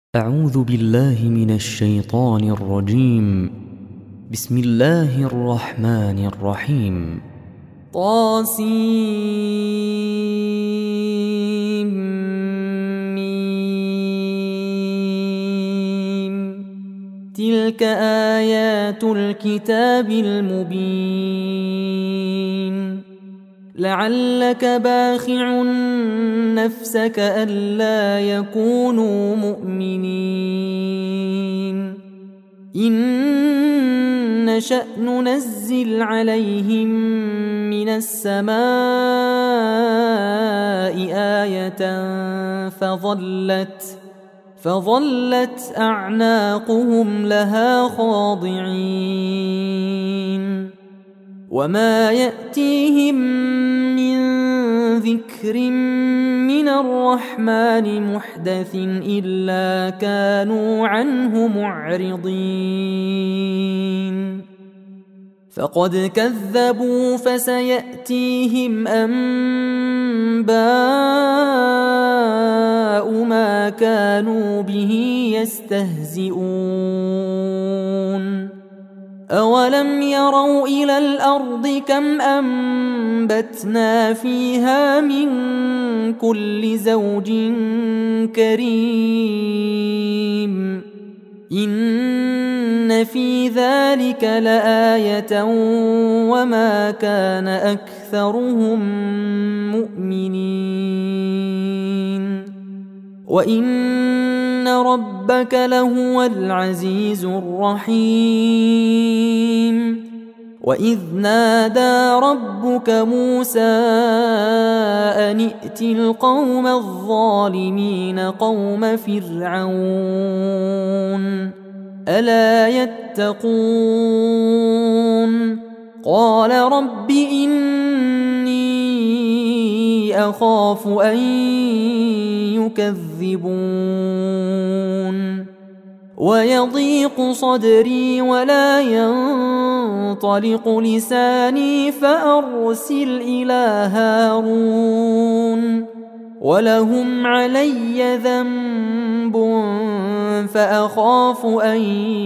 أعوذ بالله من الشيطان الرجيم. بسم الله الرحمن الرحيم. تلك آيات الكتاب المبين لعلك باخع نفسك ألا يكونوا مؤمنين إن نشأ ننزل عليهم من السماء آية فظلت أعناقهم لها خاضعين وما يأتيهم من ذكر من الرحمن محدث إلا كانوا عنه معرضين فقد كذبوا فسيأتيهم أنباء ما كانوا به يستهزئون أولم يروا إلى الأرض كم أنبتنا فيها من كل زوج كريم إن في ذلك لآية وما كان أكثرهم مؤمنين وإن ربك لهو العزيز الرحيم وإذ نادى ربك موسى أن ائت القوم الظالمين قوم فرعون ألا يتقون قال رب إني أخاف أن يكذبون ويضيق صدري ولا ينطلق لساني فأرسل إلى هارون ولهم علي ذنب فأخاف أن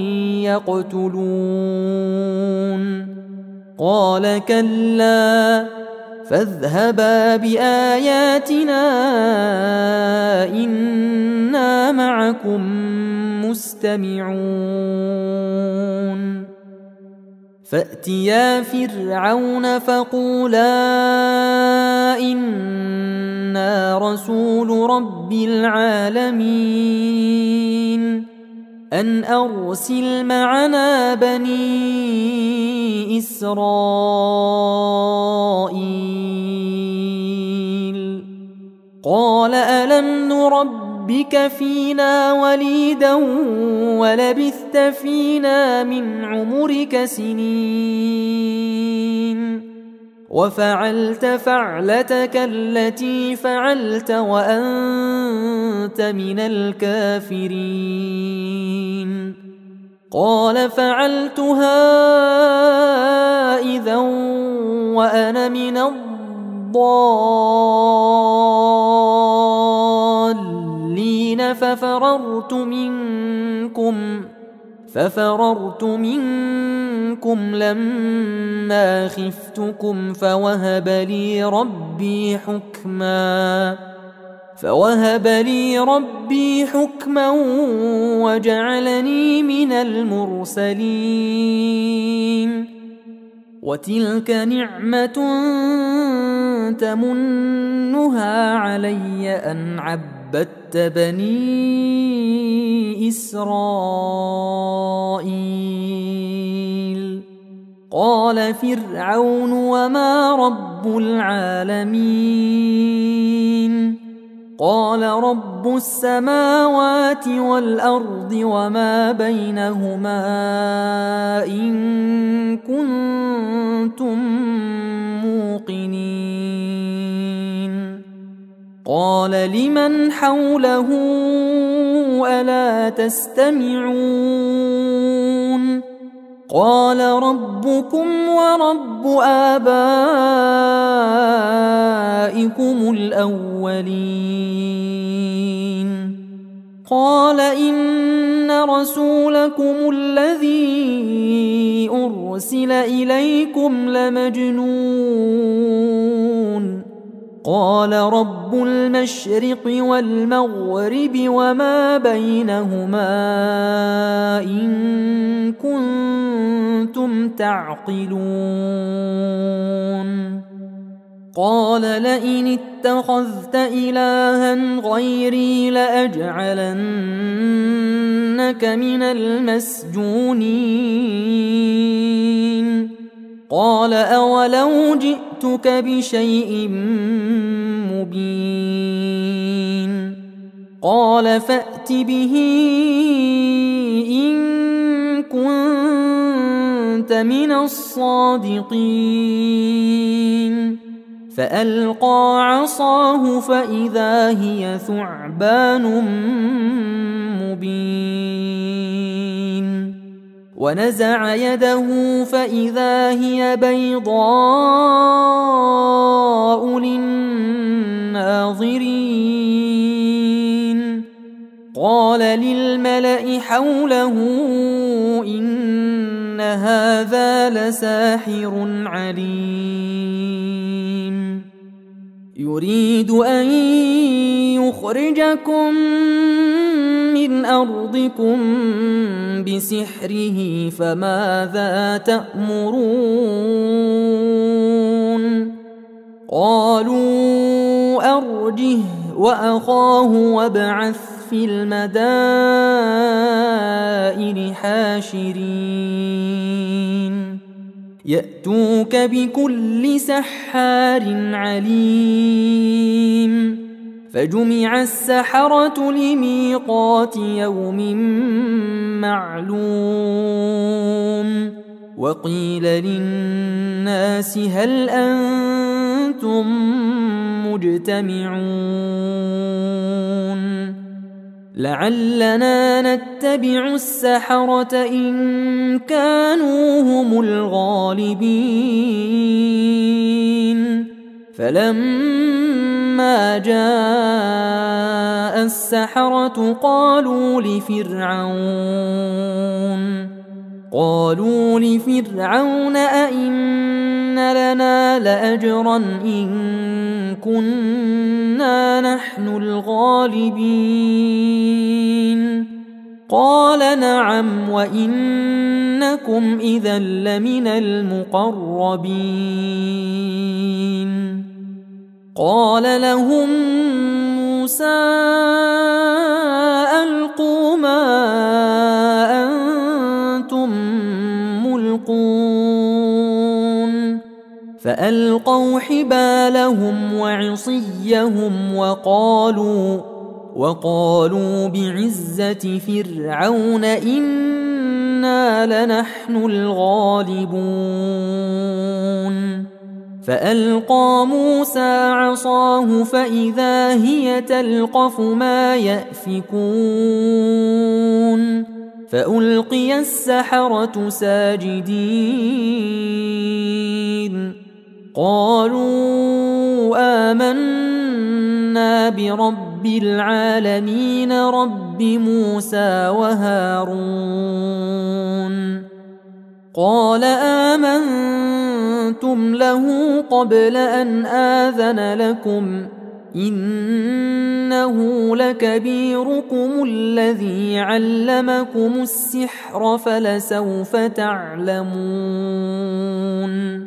يقتلون قال كلا فاذهبا بآياتنا إنا معكم مستمعون فأتيا فرعون فقولا إنا رسول رب العالمين أن أرسل معنا بني إسرائيل قال ألم نربك فينا وليدا ولبثت فينا من عمرك سنين وفعلت فعلتك التي فعلت وأنت من الكافرين قال فعلتها إذا وأنا من الضالين ففررت منكم لما خفتكم فوهب لي ربي حكما وجعلني من المرسلين وتلك نعمة تمنها علي أن عبدت بني إسرائيل قال فرعون وما رب العالمين قال رب السماوات والأرض وما بينهما إن كنتم موقنين قال لمن حوله ألا تستمعون قال ربكم ورب آبائكم الأولين قال إن رسولكم الذي أرسل إليكم لمجنون قال رب المشرق والمغرب وما بينهما إن كنتم تعقلون قال لئن اتخذت إلها غيري لأجعلنك من المسجونين قال أولو جئتك بشيء مبين قال فأت به إن كنت من الصادقين فألقى عصاه فإذا هي ثعبان مبين ونزع يده فإذا هي بيضاء للناظرين قال للملأ حوله إن هذا لساحر عليم يريد أن يخرجكم من أرضكم بسحره فماذا تأمرون قالوا أرجه وأخاه وابعث في المدائن حاشرين يأتوك بكل سحار عليم فجمع السحرة لميقات يوم معلوم وقيل للناس هل أنتم مجتمعون لعلنا نتبع السحرة إن كانوا هم الغالبين فلما جاء السحرة قالوا لفرعون أئن لنا لأجرا إن كنا نحن الغالبين قال نعم وإنكم إذا لمن المقربين قال لهم موسى ألقوا ما أنتم ملقون فألقوا حبالهم وعصيهم وقالوا بعزة فرعون إنا لنحن الغالبون فألقى موسى عصاه فإذا هي تلقف ما يأفكون فألقي السحرة ساجدين قالوا آمنا برب العالمين رب موسى وهارون قال آمنتم له قبل أن آذن لكم إنه لكبيركم الذي علمكم السحر فلسوف تعلمون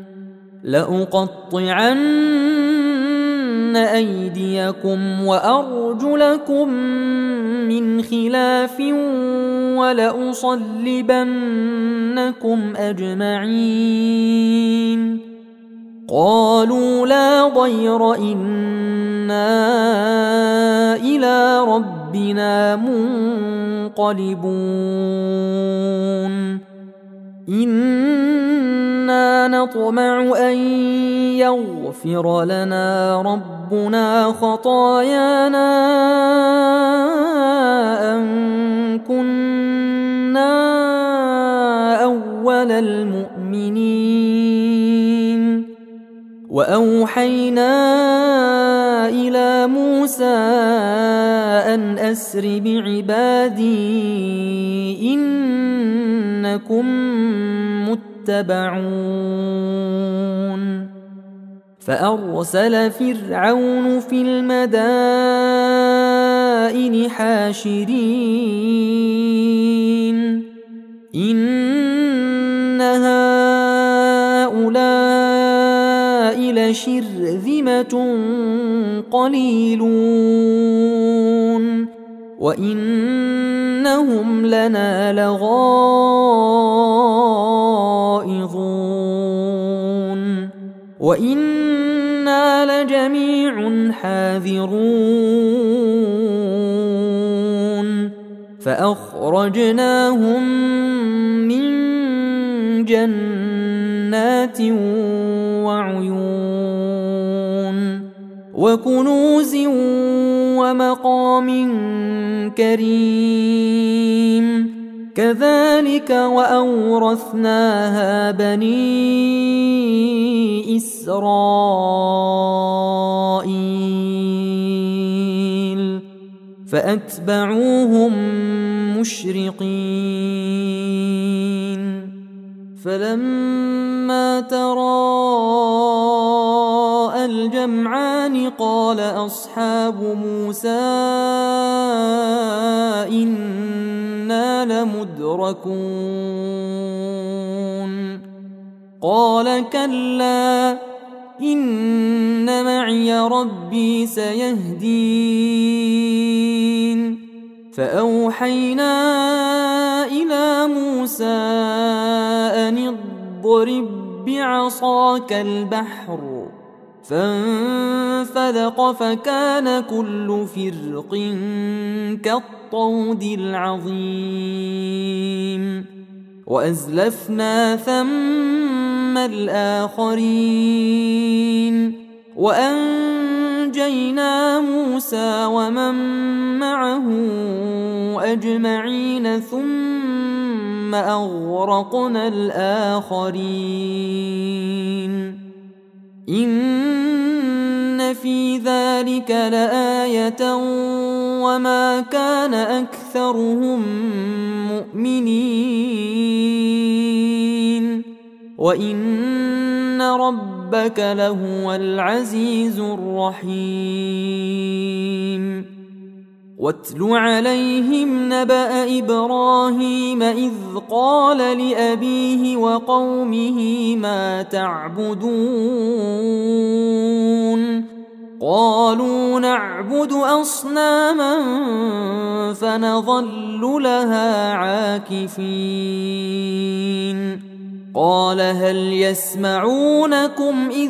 لأقطعن أيديكم وأرجلكم من خلاف ولأصلبنكم أجمعين قالوا لا ضير إنا إلى ربنا منقلبون إنا نطمع أن يغفر لنا ربنا خطايانا أن كنا أول المؤمنين وأوحينا إلى موسى أن أسر بعبادي إنكم متبعون فأرسل فرعون في المدائن حاشرين إن هؤلاء لشرذمة قليلون وإنهم لنا لغائظون وإنا لجميع حاذرون فأخرجناهم من جنات وعيون وكنوز ومقام كريم كذلك وأورثناها بني إسرائيل فأتبعوهم مشرقين فلما تراءى الجمعان قال أصحاب موسى إنا لمدركون قال كلا إن معي ربي سيهدين فأوحينا إلى موسى أن اضرب بعصاك البحر فانفلق فكان كل فرق كالطود العظيم وأزلفنا ثم الآخرين وأنجينا موسى ومن معه أجمعين ثم أغرقنا الآخرين إن في ذلك لآية وما كان أكثرهم مؤمنين وإن ربك لهو العزيز الرحيم واتل عليهم نبأ إبراهيم إذ قال لأبيه وقومه ما تعبدون قالوا نعبد أصناما فنظل لها عاكفين قال هل يسمعونكم إذ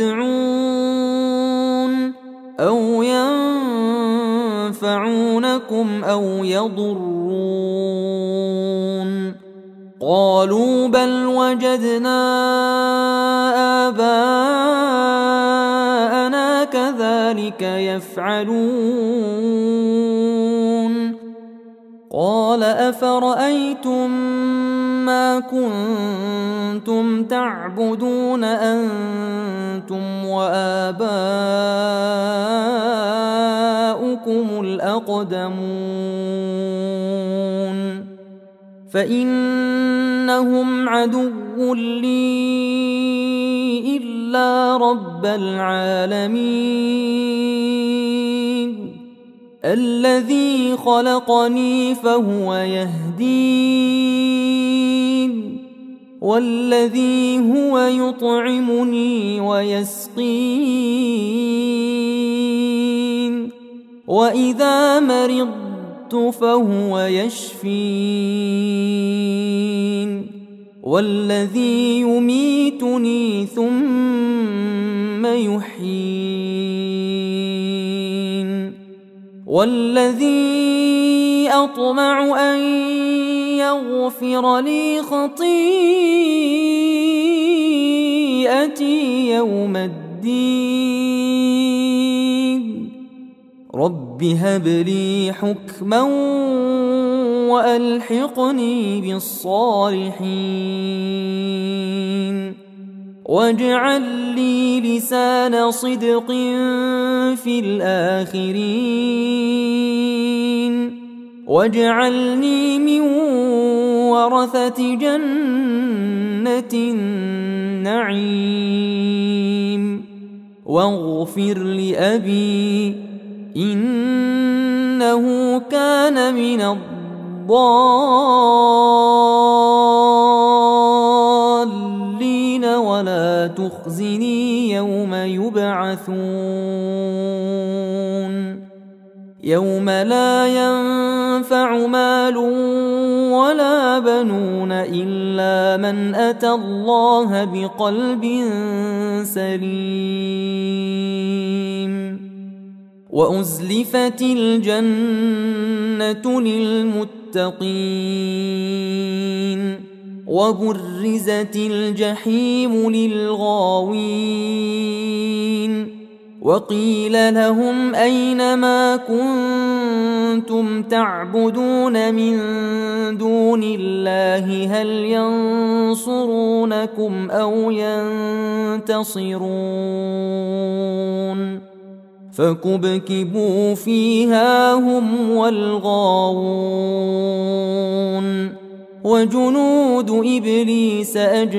تدعون أو ينفعونكم أو يضرون قالوا بل وجدنا آباءنا كذلك يفعلون قال أفرأيتم ما كنتم تعبدون أنتم وآباؤكم الأقدمون فإنهم عدو لي إلا رب العالمين الذي خلقني فهو يهدين والذي هو يطعمني ويسقين وإذا مرضت فهو يشفين والذي يميتني ثم يحيين والذي أطمع أن يغفر لي خطيئتي يوم الدين رب هب لي حكما وألحقني بالصالحين واجعل لي لسان صدق في الآخرين واجعلني من ورثة جنة النعيم واغفر لأبي إنه كان من الضالين ولا تخزني يوم يبعثون يوم لا ينفع مال ولا بنون إلا من أتى الله بقلب سليم وأزلفت الجنة للمتقين وبرزت الجحيم للغاوين وقيل لهم أين ما كنتم تعبدون من دون الله هل ينصرونكم أو ينتصرون فكبكبوا فيها هم والغاوون وجنود إبليس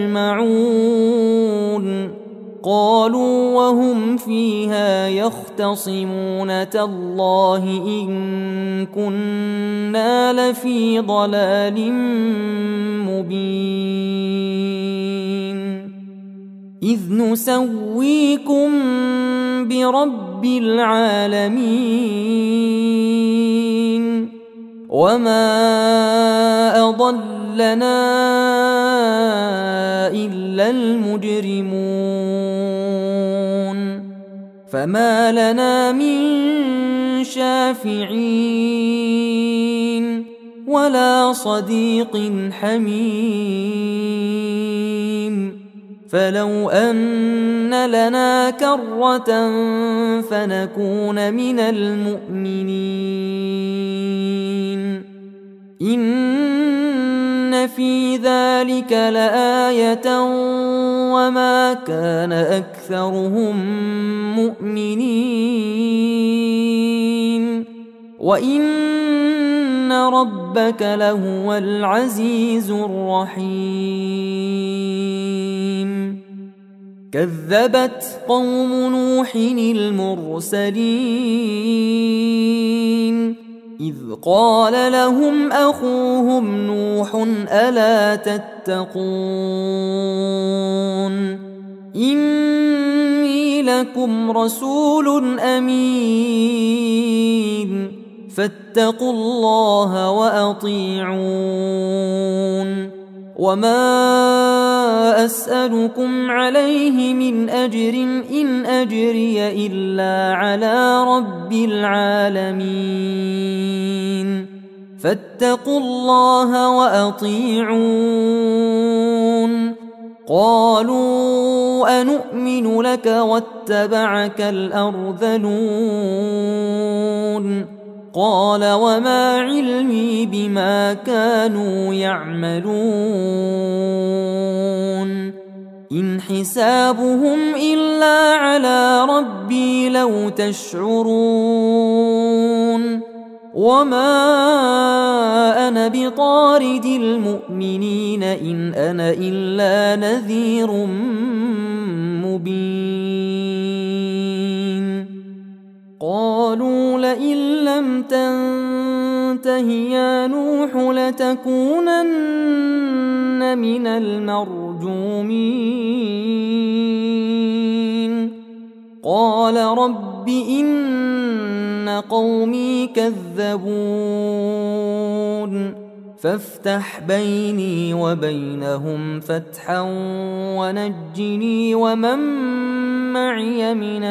أجمعون قالوا وهم فيها يختصمون تالله إن كنا لفي ضلال مبين إذ نسويكم برب العالمين وما أضلنا إلا المجرمون فما لنا من شافعين ولا صديق حميم فلو أن لنا كرة فنكون من المؤمنين إن في ذلك لآية وما كان أكثرهم مؤمنين وإن ربك لهو العزيز الرحيم كذبت قوم نوح المرسلين إذ قال لهم أخوهم نوح ألا تتقون إني لكم رسول أمين فاتقوا الله وأطيعون وما أسألكم عليه من أجر إن أجري إلا على رب العالمين فاتقوا الله وأطيعون قالوا أنؤمن لك واتبعك الأرذلون قال وما علمي بما كانوا يعملون إن حسابهم إلا على ربي لو تشعرون وما أنا بطارد المؤمنين إن أنا إلا نذير مبين قالوا لئن لم تنته يا نوح لتكونن من المرجومين قال رب إن قومي كذبون فافتح بيني وبينهم فتحا ونجني ومن معي من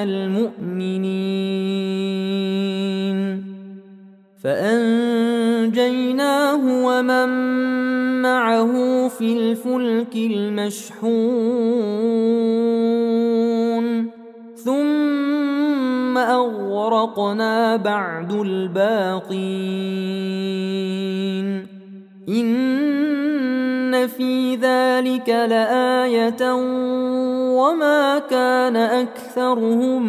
المؤمنين فأنجيناه ومن معه في الفلك المشحون ثم أغرقنا بعد الباقين إن في ذلك لآية وما كان أكثرهم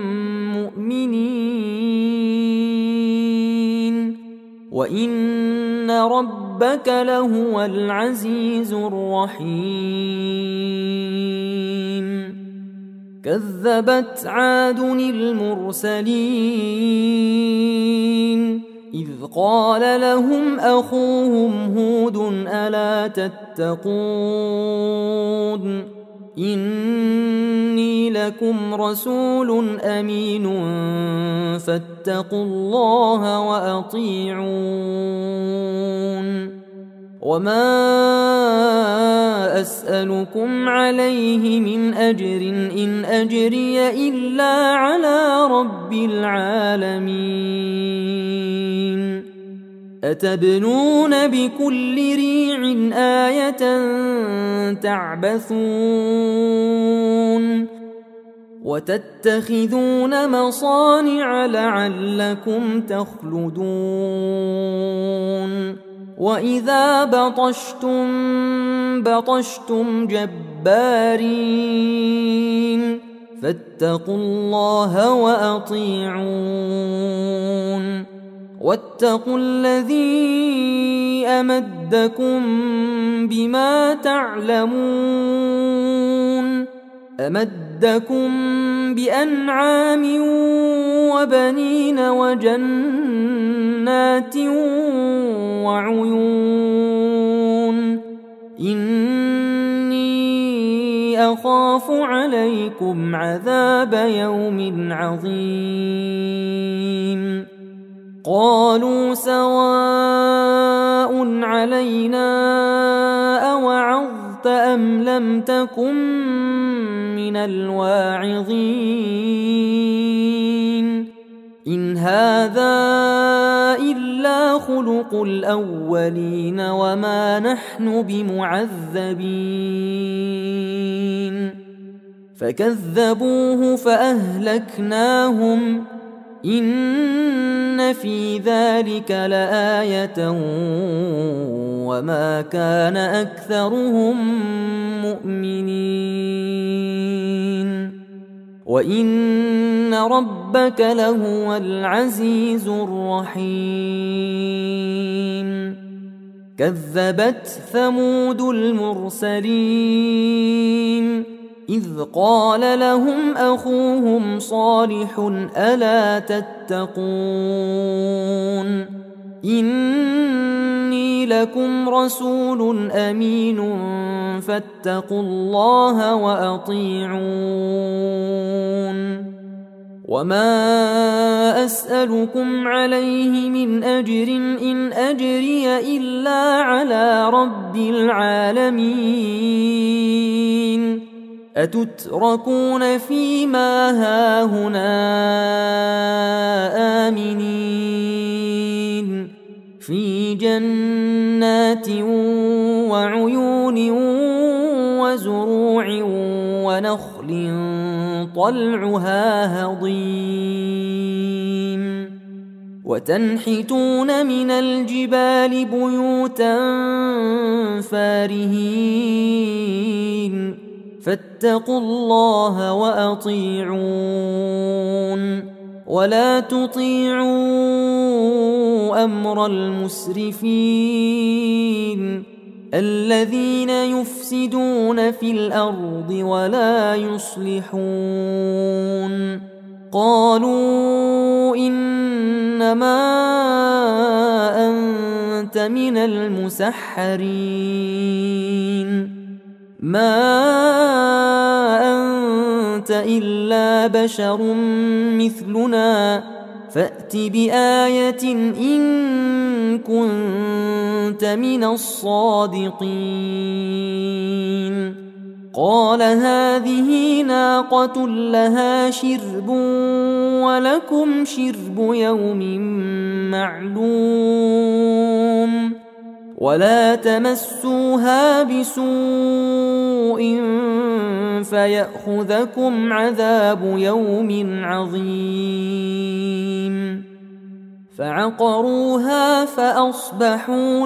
مؤمنين وإن ربك لهو العزيز الرحيم كذبت عاد المرسلين إذ قال لهم أخوهم هود ألا تتقون إني لكم رسول أمين فاتقوا الله وأطيعون وما أسألكم عليه من أجر إن أجري إلا على رب العالمين أتبنون بكل ريع آية تعبثون وتتخذون مصانع لعلكم تخلدون وإذا بطشتم جبارين فاتقوا الله وأطيعون واتقوا الذي أمدكم بما تعلمون أمدكم بأنعام وبنين وجنات وعيون إني أخاف عليكم عذاب يوم عظيم قالوا سواء علينا أوعظت أم لم تكن من الواعظين إن هذا إلا خلق الأولين وما نحن بمعذبين فكذبوه فأهلكناهم إن في ذلك لآية وما كان أكثرهم مؤمنين وإن ربك لهو العزيز الرحيم كذبت ثمود المرسلين إذ قال لهم أخوهم صالح ألا تتقون إني لكم رسول أمين فاتقوا الله وأطيعون وما أسألكم عليه من أجر إن أجري إلا على رب العالمين أتتركون فيما هاهنا آمنين في جنات وعيون وزروع ونخل طلعها هضيم وتنحتون من الجبال بيوتا فارهين فاتقوا الله وأطيعون ولا تطيعوا أمر المسرفين الذين يفسدون في الأرض ولا يصلحون قالوا إنما أنت من المسحرين ما أنت إلا بشر مثلنا فأت بآية إن كنت من الصادقين قال هذه ناقة لها شرب ولكم شرب يوم معلوم ولا تمسوها بسوء فيأخذكم عذاب يوم عظيم فعقروها فأصبحوا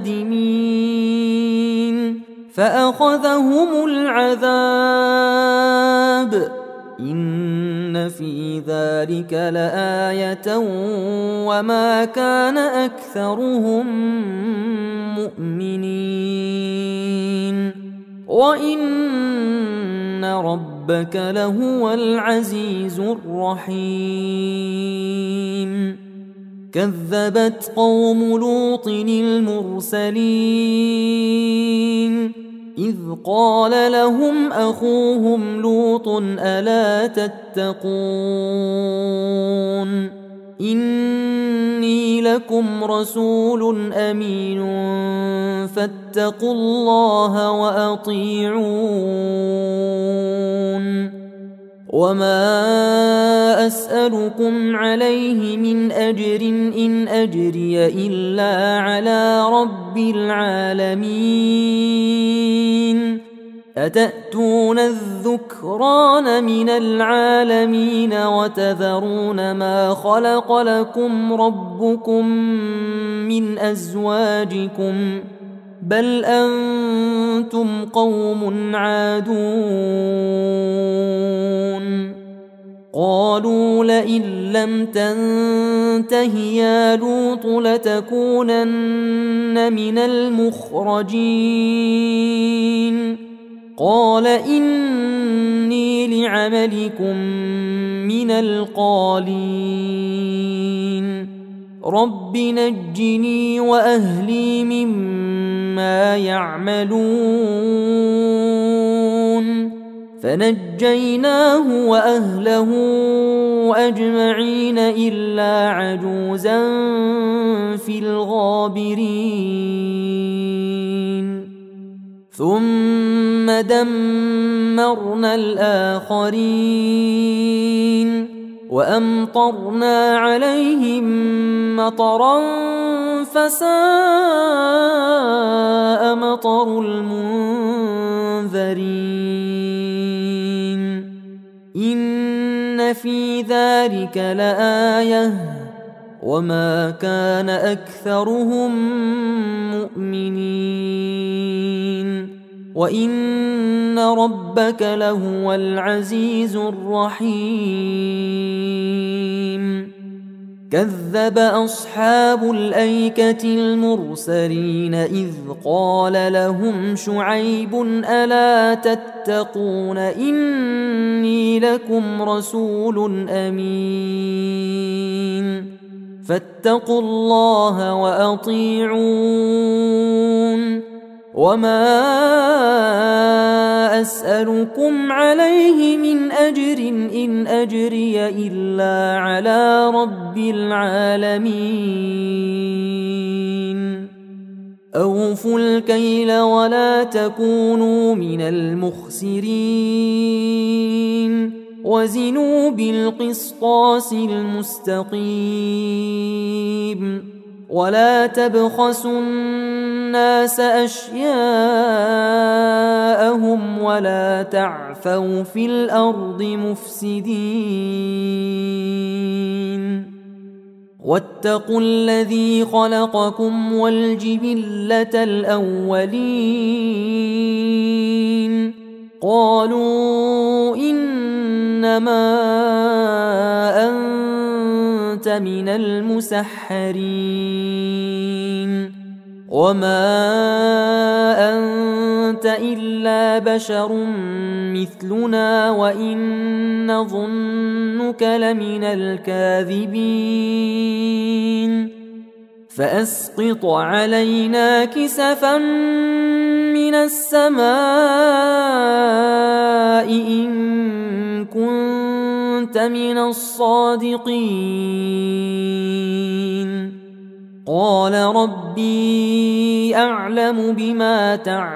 نادمين فأخذهم العذاب إن في ذلك لآية وما كان أكثرهم مؤمنين وإن ربك لهو العزيز الرحيم كذبت قوم لوط المرسلين إذ قال لهم أخوهم لوط ألا تتقون إني لكم رسول أمين فاتقوا الله وأطيعون وما أسألكم عليه من أجر إن أجري إلا على رب العالمين أتأتون الذكران من العالمين وتذرون ما خلق لكم ربكم من أزواجكم بل أنتم قوم عادون قالوا لئن لم تنته يا لوط لتكونن من المخرجين قال إني لعملكم من القالين رب نجني وأهلي مما يعملون فنجيناه وأهله أجمعين إلا عجوزا في الغابرين ثم دمرنا الآخرين وأمطرنا عليهم مطرا فساء مطر المنذرين إن في ذلك لآية وما كان أكثرهم مؤمنين وإن ربك لهو العزيز الرحيم كذب أصحاب الأيكة المرسلين إذ قال لهم شعيب ألا تتقون إني لكم رسول أمين فاتقوا الله وأطيعون وما أسألكم عليه من أجر إن أجري إلا على رب العالمين أوفوا الكيل ولا تكونوا من المخسرين وزنوا بالقسطاس المستقيم ولا تبخسوا الناس أشياءهم ولا تعثوا في الأرض مفسدين واتقوا الذي خلقكم والجبلة الأولين قالوا إنما أنت من المسحرين وما أنت إلا بشر مثلنا وإن نظنك لمن الكاذبين فأسقط علينا كسفا من السماء إن كنت من الصادقين قال ربي أعلم بما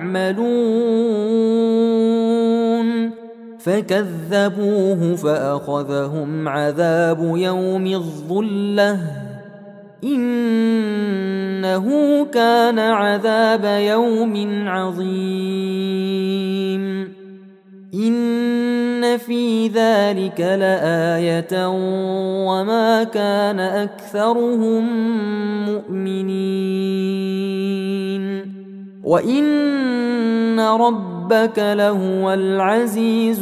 تعملون فكذبوه فأخذهم عذاب يوم الظلة إنه كان عذاب يوم عظيم إن إن في ذلك لآية وما كان أكثرهم مؤمنين وإن ربك لهو العزيز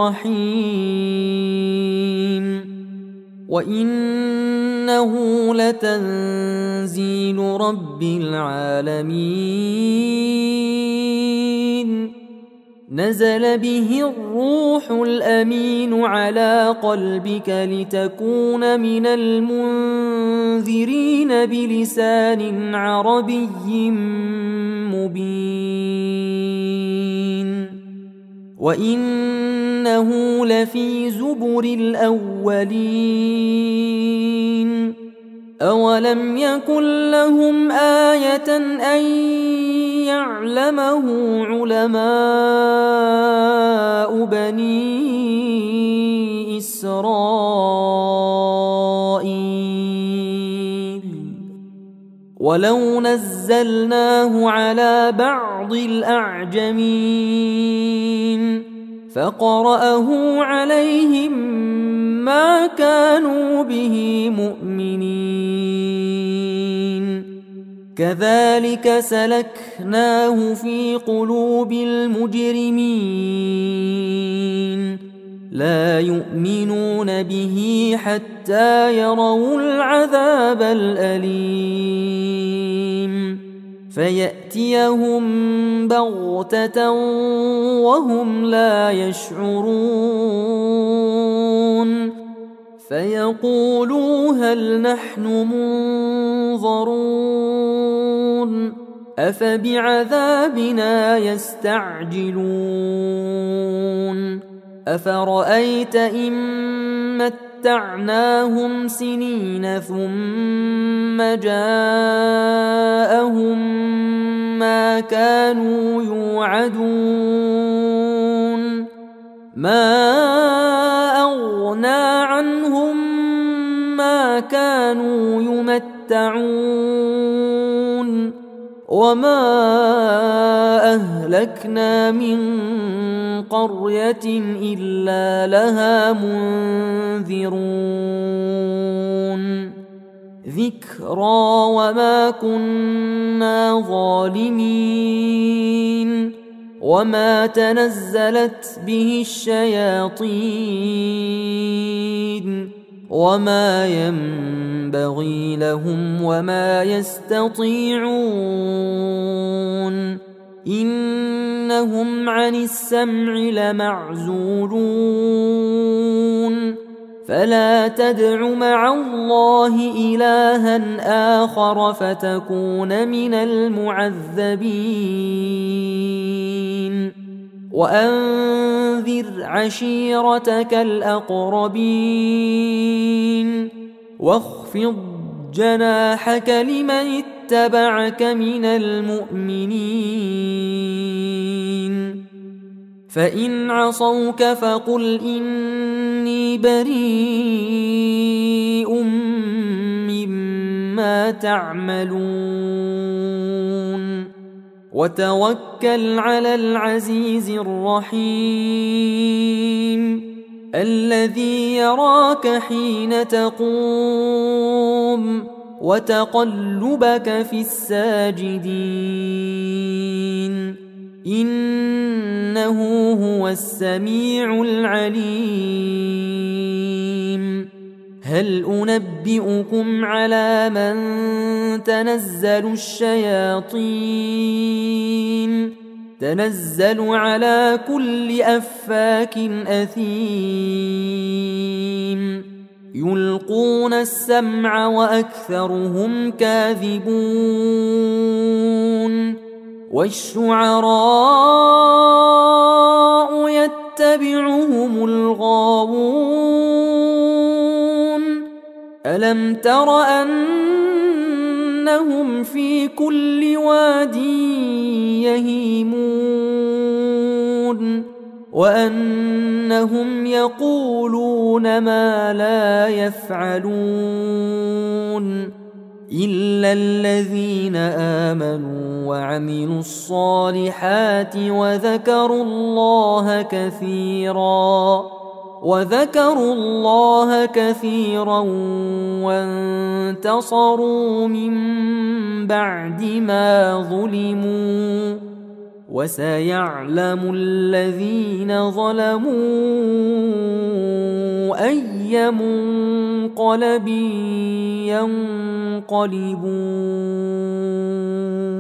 الرحيم وإنه لتنزيل رب العالمين نزل به الروح الأمين على قلبك لتكون من المنذرين بلسان عربي مبين وإنه لفي زبر الأولين أولم يكن لهم آية أن يعلمه علماء بني إسرائيل ولو نزلناه على بعض الأعجمين فقرأه عليهم ما كانوا به مؤمنين كذلك سلكناه في قلوب المجرمين لا يؤمنون به حتى يروا العذاب الأليم فيأتيهم بغتة وهم لا يشعرون فيقولوا هل نحن منظرون أفبعذابنا يستعجلون أفرأيت إن متعناهم سنين ثم جاءهم ما كانوا يوعدون ما أغنى عنهم ما كانوا يمتعون وما أهلكنا من قرية إلا لها منذرون ذكرى وما كنا ظالمين وما تنزلت به الشياطين وما ينبغي لهم وما يستطيعون إنهم عن السمع لمعزولون فلا تدع مع الله إلها آخر فتكون من المعذبين وأنذر عشيرتك الأقربين واخفض جناحك لمن اتبعك من المؤمنين فإن عصوك فقل إني بريء مما تعملون وتوكل على العزيز الرحيم الذي يراك حين تقوم وتقلبك في الساجدين إنه هو السميع العليم هل أنبئكم على من تنزل الشياطين تنزل على كل أفاك أثيم يلقون السمع وأكثرهم كاذبون والشعراء يتبعهم الغاوون ألم تر أنهم في كل واد يهيمون وأنهم يقولون ما لا يفعلون إلا الذين آمنوا وعملوا الصالحات وذكروا الله كثيراً وذكروا الله كثيرا وانتصروا من بعد ما ظلموا وسيعلم الذين ظلموا أي منقلب ينقلبون